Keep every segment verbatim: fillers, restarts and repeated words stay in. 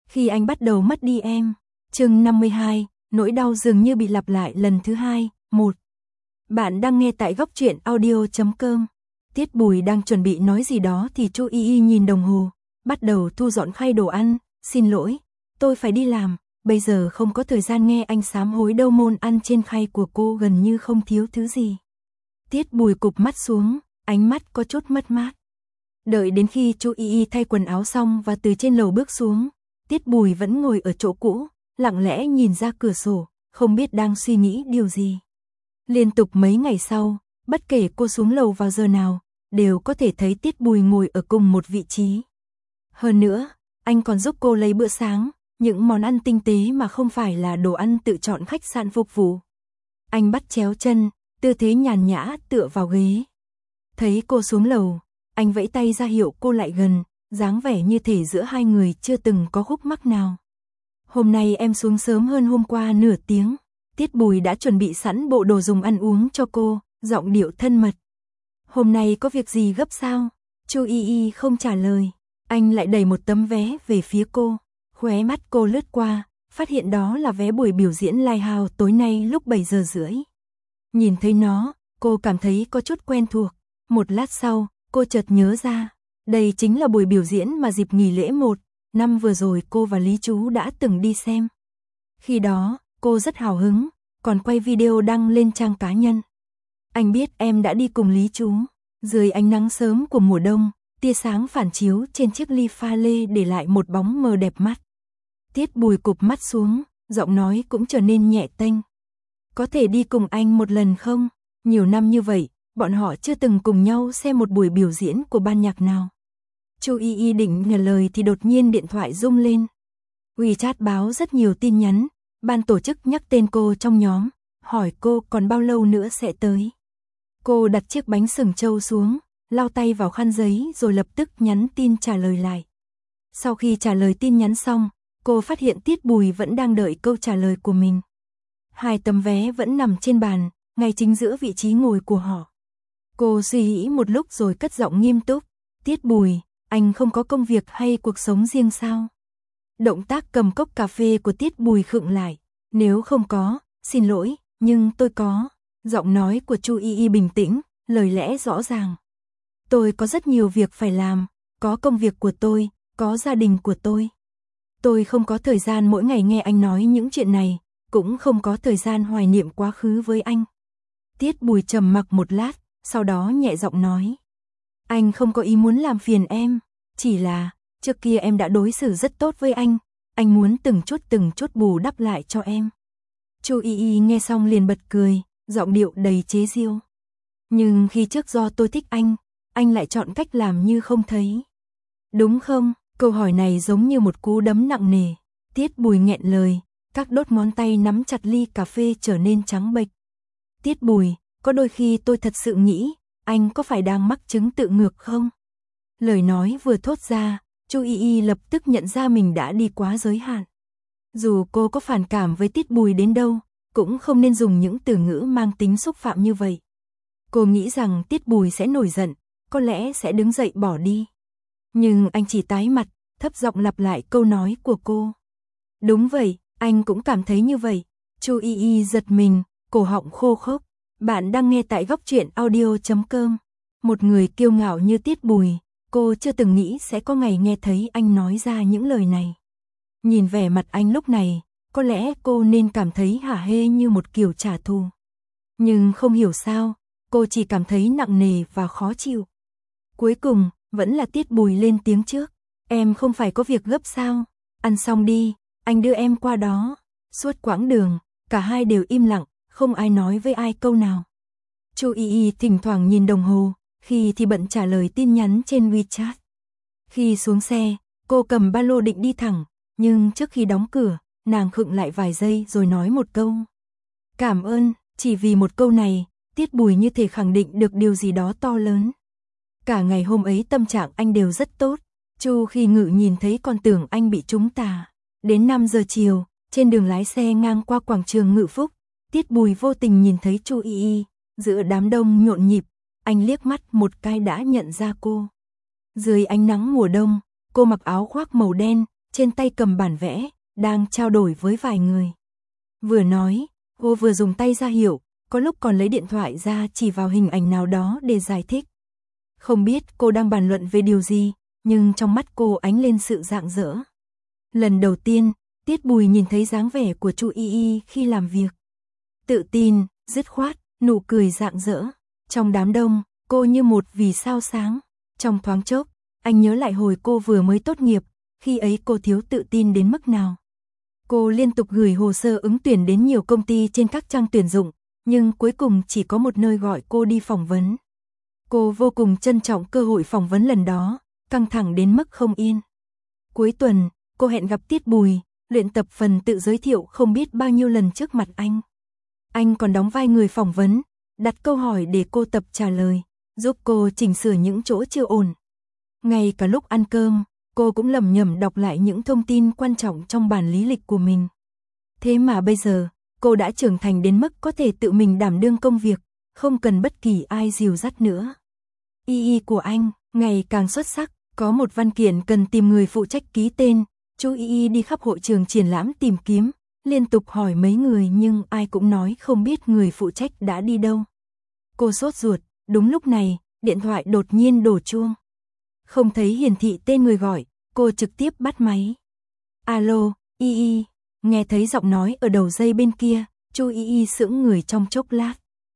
Khi anh bắt đầu mất đi em. Chương năm mươi hai, nỗi đau dường như bị lặp lại lần thứ hai. một. Bạn đang nghe tại góc truyện audio chấm com. Tiết Bùi đang chuẩn bị nói gì đó thì Chu Y Y nhìn đồng hồ, bắt đầu thu dọn khay đồ ăn. Xin lỗi, tôi phải đi làm, bây giờ không có thời gian nghe anh sám hối đâu. Món ăn trên khay của cô gần như không thiếu thứ gì. Tiết Bùi cụp mắt xuống, ánh mắt có chút mất mát. Đợi đến khi Chu Y Y thay quần áo xong và từ trên lầu bước xuống, Tiết Bùi vẫn ngồi ở chỗ cũ, lặng lẽ nhìn ra cửa sổ, không biết đang suy nghĩ điều gì. Liên tục mấy ngày sau, bất kể cô xuống lầu vào giờ nào, đều có thể thấy Tiết Bùi ngồi ở cùng một vị trí. Hơn nữa, anh còn giúp cô lấy bữa sáng, những món ăn tinh tế mà không phải là đồ ăn tự chọn khách sạn phục vụ. Anh bắt chéo chân, tư thế nhàn nhã tựa vào ghế. Thấy cô xuống lầu, anh vẫy tay ra hiệu cô lại gần, dáng vẻ như thể giữa hai người chưa từng có khúc mắc nào. Hôm nay em xuống sớm hơn hôm qua nửa tiếng. Tiết Bùi đã chuẩn bị sẵn bộ đồ dùng ăn uống cho cô, giọng điệu thân mật. Hôm nay có việc gì gấp sao? Chu Y Y không trả lời. Anh lại đẩy một tấm vé về phía cô. Khóe mắt cô lướt qua, phát hiện đó là vé buổi biểu diễn Lighthouse tối nay lúc bảy giờ rưỡi. Nhìn thấy nó, cô cảm thấy có chút quen thuộc. Một lát sau, cô chợt nhớ ra, đây chính là buổi biểu diễn mà dịp nghỉ lễ một năm vừa rồi cô và Lý Chú đã từng đi xem. Khi đó, cô rất hào hứng, còn quay video đăng lên trang cá nhân. Anh biết em đã đi cùng Lý Chú. Dưới ánh nắng sớm của mùa đông, tia sáng phản chiếu trên chiếc ly pha lê để lại một bóng mờ đẹp mắt. Tiết Bùi cụp mắt xuống, giọng nói cũng trở nên nhẹ tênh. Có thể đi cùng anh một lần không? Nhiều năm như vậy, bọn họ chưa từng cùng nhau xem một buổi biểu diễn của ban nhạc nào. Chu Y Y định nhờ lời thì đột nhiên điện thoại rung lên. WeChat báo rất nhiều tin nhắn, ban tổ chức nhắc tên cô trong nhóm, hỏi cô còn bao lâu nữa sẽ tới. Cô đặt chiếc bánh sừng trâu xuống, lau tay vào khăn giấy rồi lập tức nhắn tin trả lời lại. Sau khi trả lời tin nhắn xong, cô phát hiện Tiết Bùi vẫn đang đợi câu trả lời của mình. Hai tấm vé vẫn nằm trên bàn, ngay chính giữa vị trí ngồi của họ. Cô suy nghĩ một lúc rồi cất giọng nghiêm túc. Tiết Bùi, anh không có công việc hay cuộc sống riêng sao? Động tác cầm cốc cà phê của Tiết Bùi khựng lại. Nếu không có, xin lỗi, nhưng tôi có. Giọng nói của Chu Y Y bình tĩnh, lời lẽ rõ ràng. Tôi có rất nhiều việc phải làm, có công việc của tôi, có gia đình của tôi. Tôi không có thời gian mỗi ngày nghe anh nói những chuyện này, cũng không có thời gian hoài niệm quá khứ với anh. Tiết Bùi trầm mặc một lát, sau đó nhẹ giọng nói. Anh không có ý muốn làm phiền em, chỉ là, trước kia em đã đối xử rất tốt với anh, anh muốn từng chút từng chút bù đắp lại cho em. Chu Y Y nghe xong liền bật cười, giọng điệu đầy chế giễu. Nhưng khi trước do tôi thích anh, anh lại chọn cách làm như không thấy. Đúng không? Câu hỏi này giống như một cú đấm nặng nề. Tiết Bùi nghẹn lời, các đốt ngón tay nắm chặt ly cà phê trở nên trắng bệch. Tiết Bùi, có đôi khi tôi thật sự nghĩ, anh có phải đang mắc chứng tự ngược không? Lời nói vừa thốt ra, Chu Y Y lập tức nhận ra mình đã đi quá giới hạn. Dù cô có phản cảm với Tiết Bùi đến đâu, cũng không nên dùng những từ ngữ mang tính xúc phạm như vậy. Cô nghĩ rằng Tiết Bùi sẽ nổi giận, có lẽ sẽ đứng dậy bỏ đi. Nhưng anh chỉ tái mặt, thấp giọng lặp lại câu nói của cô. Đúng vậy, anh cũng cảm thấy như vậy. Chu Y Y giật mình, cổ họng khô khốc. Bạn đang nghe tại góc truyện audio chấm com. Một người kiêu ngạo như Tiết Bùi, cô chưa từng nghĩ sẽ có ngày nghe thấy anh nói ra những lời này. Nhìn vẻ mặt anh lúc này, có lẽ cô nên cảm thấy hả hê như một kiểu trả thù. Nhưng không hiểu sao, cô chỉ cảm thấy nặng nề và khó chịu. Cuối cùng, vẫn là Tiết Bùi lên tiếng trước. Em không phải có việc gấp sao? Ăn xong đi, anh đưa em qua đó. Suốt quãng đường, cả hai đều im lặng, không ai nói với ai câu nào. Chu Y Y thỉnh thoảng nhìn đồng hồ, khi thì bận trả lời tin nhắn trên WeChat. Khi xuống xe, cô cầm ba lô định đi thẳng, nhưng trước khi đóng cửa, nàng khựng lại vài giây rồi nói một câu. Cảm ơn, chỉ vì một câu này, Tiết Bùi như thể khẳng định được điều gì đó to lớn. Cả ngày hôm ấy tâm trạng anh đều rất tốt. Chu Khi Ngự nhìn thấy còn tưởng anh bị trúng tà. Đến năm giờ chiều, trên đường lái xe ngang qua quảng trường Ngự Phúc, Tiết Bùi vô tình nhìn thấy Chu Y Y, giữa đám đông nhộn nhịp, anh liếc mắt một cái đã nhận ra cô. Dưới ánh nắng mùa đông, cô mặc áo khoác màu đen, trên tay cầm bản vẽ, đang trao đổi với vài người. Vừa nói, cô vừa dùng tay ra hiệu, có lúc còn lấy điện thoại ra chỉ vào hình ảnh nào đó để giải thích. Không biết cô đang bàn luận về điều gì, nhưng trong mắt cô ánh lên sự rạng rỡ. Lần đầu tiên, Tiết Bùi nhìn thấy dáng vẻ của Chu Y Y khi làm việc. Tự tin, dứt khoát, nụ cười rạng rỡ. Trong đám đông, cô như một vì sao sáng. Trong thoáng chốc, anh nhớ lại hồi cô vừa mới tốt nghiệp, khi ấy cô thiếu tự tin đến mức nào. Cô liên tục gửi hồ sơ ứng tuyển đến nhiều công ty trên các trang tuyển dụng, nhưng cuối cùng chỉ có một nơi gọi cô đi phỏng vấn. Cô vô cùng trân trọng cơ hội phỏng vấn lần đó, căng thẳng đến mức không yên. Cuối tuần, cô hẹn gặp Tiết Bùi, luyện tập phần tự giới thiệu không biết bao nhiêu lần trước mặt anh. Anh còn đóng vai người phỏng vấn, đặt câu hỏi để cô tập trả lời, giúp cô chỉnh sửa những chỗ chưa ổn. Ngay cả lúc ăn cơm, cô cũng lẩm nhẩm đọc lại những thông tin quan trọng trong bản lý lịch của mình. Thế mà bây giờ, cô đã trưởng thành đến mức có thể tự mình đảm đương công việc, không cần bất kỳ ai dìu dắt nữa. Y Y của anh, ngày càng xuất sắc, có một văn kiện cần tìm người phụ trách ký tên. Chu Y Y đi khắp hội trường triển lãm tìm kiếm, liên tục hỏi mấy người nhưng ai cũng nói không biết người phụ trách đã đi đâu. Cô sốt ruột, đúng lúc này, điện thoại đột nhiên đổ chuông. Không thấy hiển thị tên người gọi, cô trực tiếp bắt máy. Alo, Y Y, nghe thấy giọng nói ở đầu dây bên kia, Chu Y Y sững người trong chốc lát.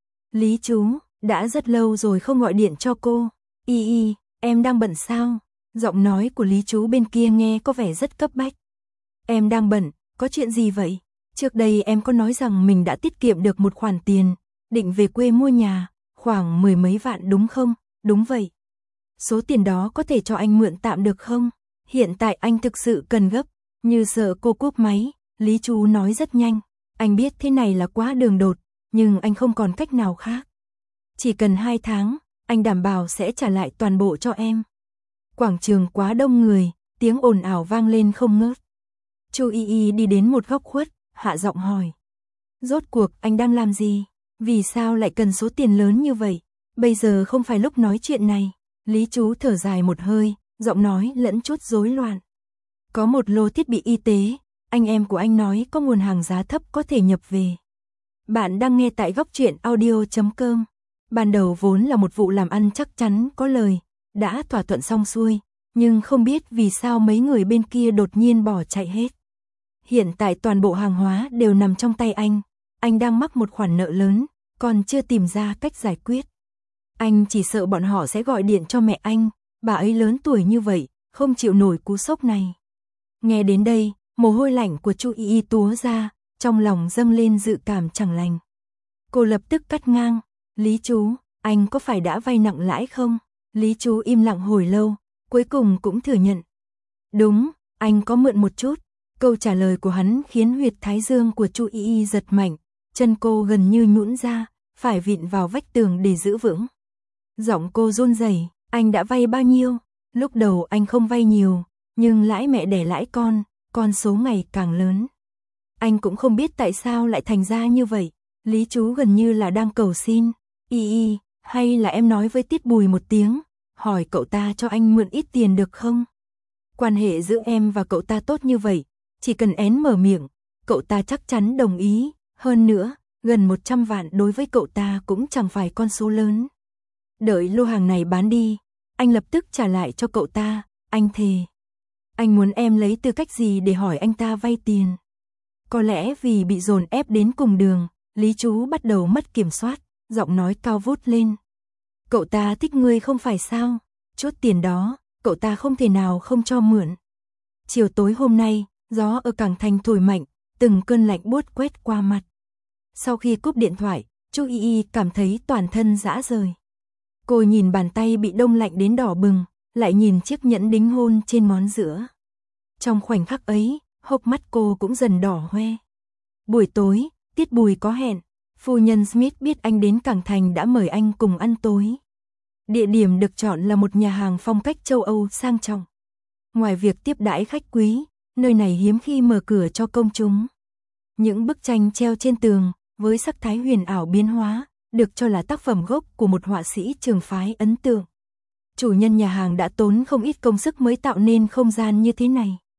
Lý chú, đã rất lâu rồi không gọi điện cho cô. Y Y, em đang bận sao? Giọng nói của Lý chú bên kia nghe có vẻ rất cấp bách. Em đang bận, có chuyện gì vậy? Trước đây em có nói rằng mình đã tiết kiệm được một khoản tiền, định về quê mua nhà, khoảng mười mấy vạn đúng không? Đúng vậy. Số tiền đó có thể cho anh mượn tạm được không? Hiện tại anh thực sự cần gấp. Như sợ cô cúp máy, Lý chú nói rất nhanh. Anh biết thế này là quá đường đột, nhưng anh không còn cách nào khác. Chỉ cần hai tháng, anh đảm bảo sẽ trả lại toàn bộ cho em. Quảng trường quá đông người, tiếng ồn ào vang lên không ngớt. Chu Y Y đi đến một góc khuất, hạ giọng hỏi. Rốt cuộc anh đang làm gì? Vì sao lại cần số tiền lớn như vậy? Bây giờ không phải lúc nói chuyện này. Lý chú thở dài một hơi, giọng nói lẫn chút rối loạn. Có một lô thiết bị y tế, anh em của anh nói có nguồn hàng giá thấp có thể nhập về. Bạn đang nghe tại góc truyện audio chấm com. Ban đầu vốn là một vụ làm ăn chắc chắn có lời, đã thỏa thuận xong xuôi, nhưng không biết vì sao mấy người bên kia đột nhiên bỏ chạy hết. Hiện tại toàn bộ hàng hóa đều nằm trong tay anh, anh đang mắc một khoản nợ lớn, còn chưa tìm ra cách giải quyết. Anh chỉ sợ bọn họ sẽ gọi điện cho mẹ anh, bà ấy lớn tuổi như vậy, không chịu nổi cú sốc này. Nghe đến đây, mồ hôi lạnh của Chu Y Y túa ra, trong lòng dâng lên dự cảm chẳng lành. Cô lập tức cắt ngang, Lý chú, anh có phải đã vay nặng lãi không? Lý chú im lặng hồi lâu, cuối cùng cũng thừa nhận. Đúng, anh có mượn một chút. Câu trả lời của hắn khiến huyệt thái dương của Chu Y Y giật mạnh, chân cô gần như nhũn ra, phải vịn vào vách tường để giữ vững. Giọng cô run rẩy, anh đã vay bao nhiêu? Lúc đầu anh không vay nhiều, nhưng lãi mẹ đẻ lãi con, con số ngày càng lớn. Anh cũng không biết tại sao lại thành ra như vậy. Lý chú gần như là đang cầu xin. Y Y, hay là em nói với Tiết Bùi một tiếng, hỏi cậu ta cho anh mượn ít tiền được không? Quan hệ giữa em và cậu ta tốt như vậy, chỉ cần én mở miệng, cậu ta chắc chắn đồng ý. Hơn nữa, gần một trăm vạn đối với cậu ta cũng chẳng phải con số lớn. Đợi lô hàng này bán đi, anh lập tức trả lại cho cậu ta, anh thề. Anh muốn em lấy tư cách gì để hỏi anh ta vay tiền? Có lẽ vì bị dồn ép đến cùng đường, Lý chú bắt đầu mất kiểm soát, giọng nói cao vút lên. Cậu ta thích ngươi không phải sao? Chút tiền đó, cậu ta không thể nào không cho mượn. Chiều tối hôm nay, gió ở Cảng Thành thổi mạnh, từng cơn lạnh buốt quét qua mặt. Sau khi cúp điện thoại, Chu Y Y cảm thấy toàn thân rã rời. Cô nhìn bàn tay bị đông lạnh đến đỏ bừng, lại nhìn chiếc nhẫn đính hôn trên ngón giữa. Trong khoảnh khắc ấy, hốc mắt cô cũng dần đỏ hoe. Buổi tối, Tiết Bùi có hẹn, phu nhân Smith biết anh đến Cảng Thành đã mời anh cùng ăn tối. Địa điểm được chọn là một nhà hàng phong cách châu Âu sang trọng. Ngoài việc tiếp đãi khách quý, nơi này hiếm khi mở cửa cho công chúng. Những bức tranh treo trên tường, với sắc thái huyền ảo biến hóa, được cho là tác phẩm gốc của một họa sĩ trường phái ấn tượng. Chủ nhân nhà hàng đã tốn không ít công sức mới tạo nên không gian như thế này.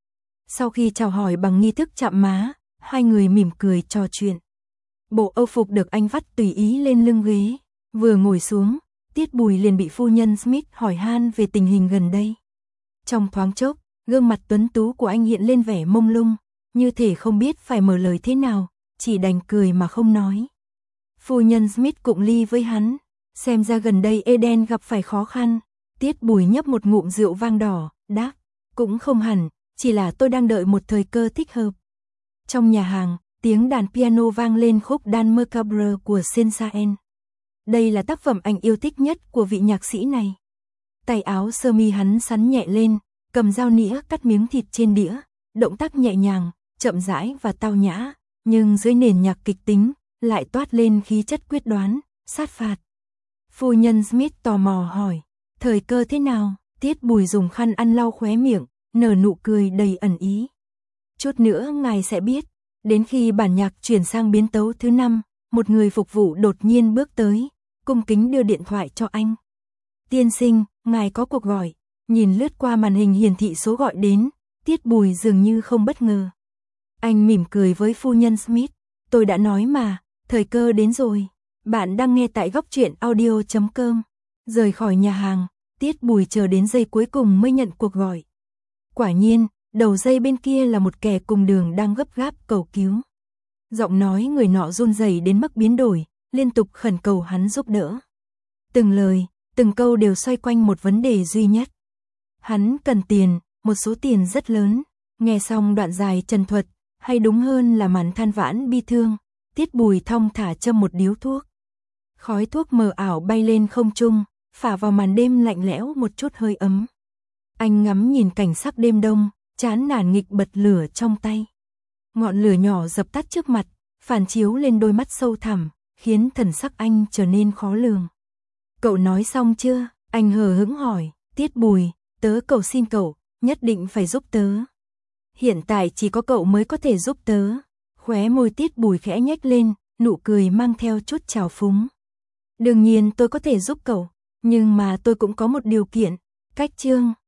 Sau khi chào hỏi bằng nghi thức chạm má, hai người mỉm cười trò chuyện. Bộ âu phục được anh vắt tùy ý lên lưng ghế, vừa ngồi xuống, Tiết Bùi liền bị phu nhân Smith hỏi han về tình hình gần đây. Trong thoáng chốc, gương mặt tuấn tú của anh hiện lên vẻ mông lung, như thể không biết phải mở lời thế nào, chỉ đành cười mà không nói. Phu nhân Smith cụng ly với hắn, xem ra gần đây Eden gặp phải khó khăn. Tiết Bùi nhấp một ngụm rượu vang đỏ, đáp, cũng không hẳn, chỉ là tôi đang đợi một thời cơ thích hợp. Trong nhà hàng, tiếng đàn piano vang lên khúc Dan Macabre của Saint-Saëns. Đây là tác phẩm anh yêu thích nhất của vị nhạc sĩ này. Tay áo sơ mi hắn sắn nhẹ lên, cầm dao nĩa cắt miếng thịt trên đĩa, động tác nhẹ nhàng, chậm rãi và tao nhã, nhưng dưới nền nhạc kịch tính, lại toát lên khí chất quyết đoán, sát phạt. Phu nhân Smith tò mò hỏi, thời cơ thế nào? Tiết Bùi dùng khăn ăn lau khóe miệng, nở nụ cười đầy ẩn ý. Chút nữa ngài sẽ biết, đến khi bản nhạc chuyển sang biến tấu thứ năm, một người phục vụ đột nhiên bước tới, cung kính đưa điện thoại cho anh. Tiên sinh, ngài có cuộc gọi. Nhìn lướt qua màn hình hiển thị số gọi đến, Tiết Bùi dường như không bất ngờ. Anh mỉm cười với phu nhân Smith, tôi đã nói mà, thời cơ đến rồi. Bạn đang nghe tại góc truyện audio chấm com. Rời khỏi nhà hàng, Tiết Bùi chờ đến giây cuối cùng mới nhận cuộc gọi. Quả nhiên, đầu dây bên kia là một kẻ cùng đường đang gấp gáp cầu cứu. Giọng nói người nọ run rẩy đến mức biến đổi, liên tục khẩn cầu hắn giúp đỡ. Từng lời, từng câu đều xoay quanh một vấn đề duy nhất. Hắn cần tiền, một số tiền rất lớn. Nghe xong đoạn dài trần thuật, hay đúng hơn là màn than vãn bi thương, Tiết Bùi thong thả châm một điếu thuốc. Khói thuốc mờ ảo bay lên không trung, phả vào màn đêm lạnh lẽo một chút hơi ấm. Anh ngắm nhìn cảnh sắc đêm đông, chán nản nghịch bật lửa trong tay. Ngọn lửa nhỏ dập tắt trước mặt, phản chiếu lên đôi mắt sâu thẳm, khiến thần sắc anh trở nên khó lường. Cậu nói xong chưa? Anh hờ hững hỏi. Tiết Bùi, tớ cầu xin cậu, nhất định phải giúp tớ. Hiện tại chỉ có cậu mới có thể giúp tớ. Khóe môi Tiết Bùi khẽ nhếch lên, nụ cười mang theo chút trào phúng. Đương nhiên tôi có thể giúp cậu, nhưng mà tôi cũng có một điều kiện. Cách chương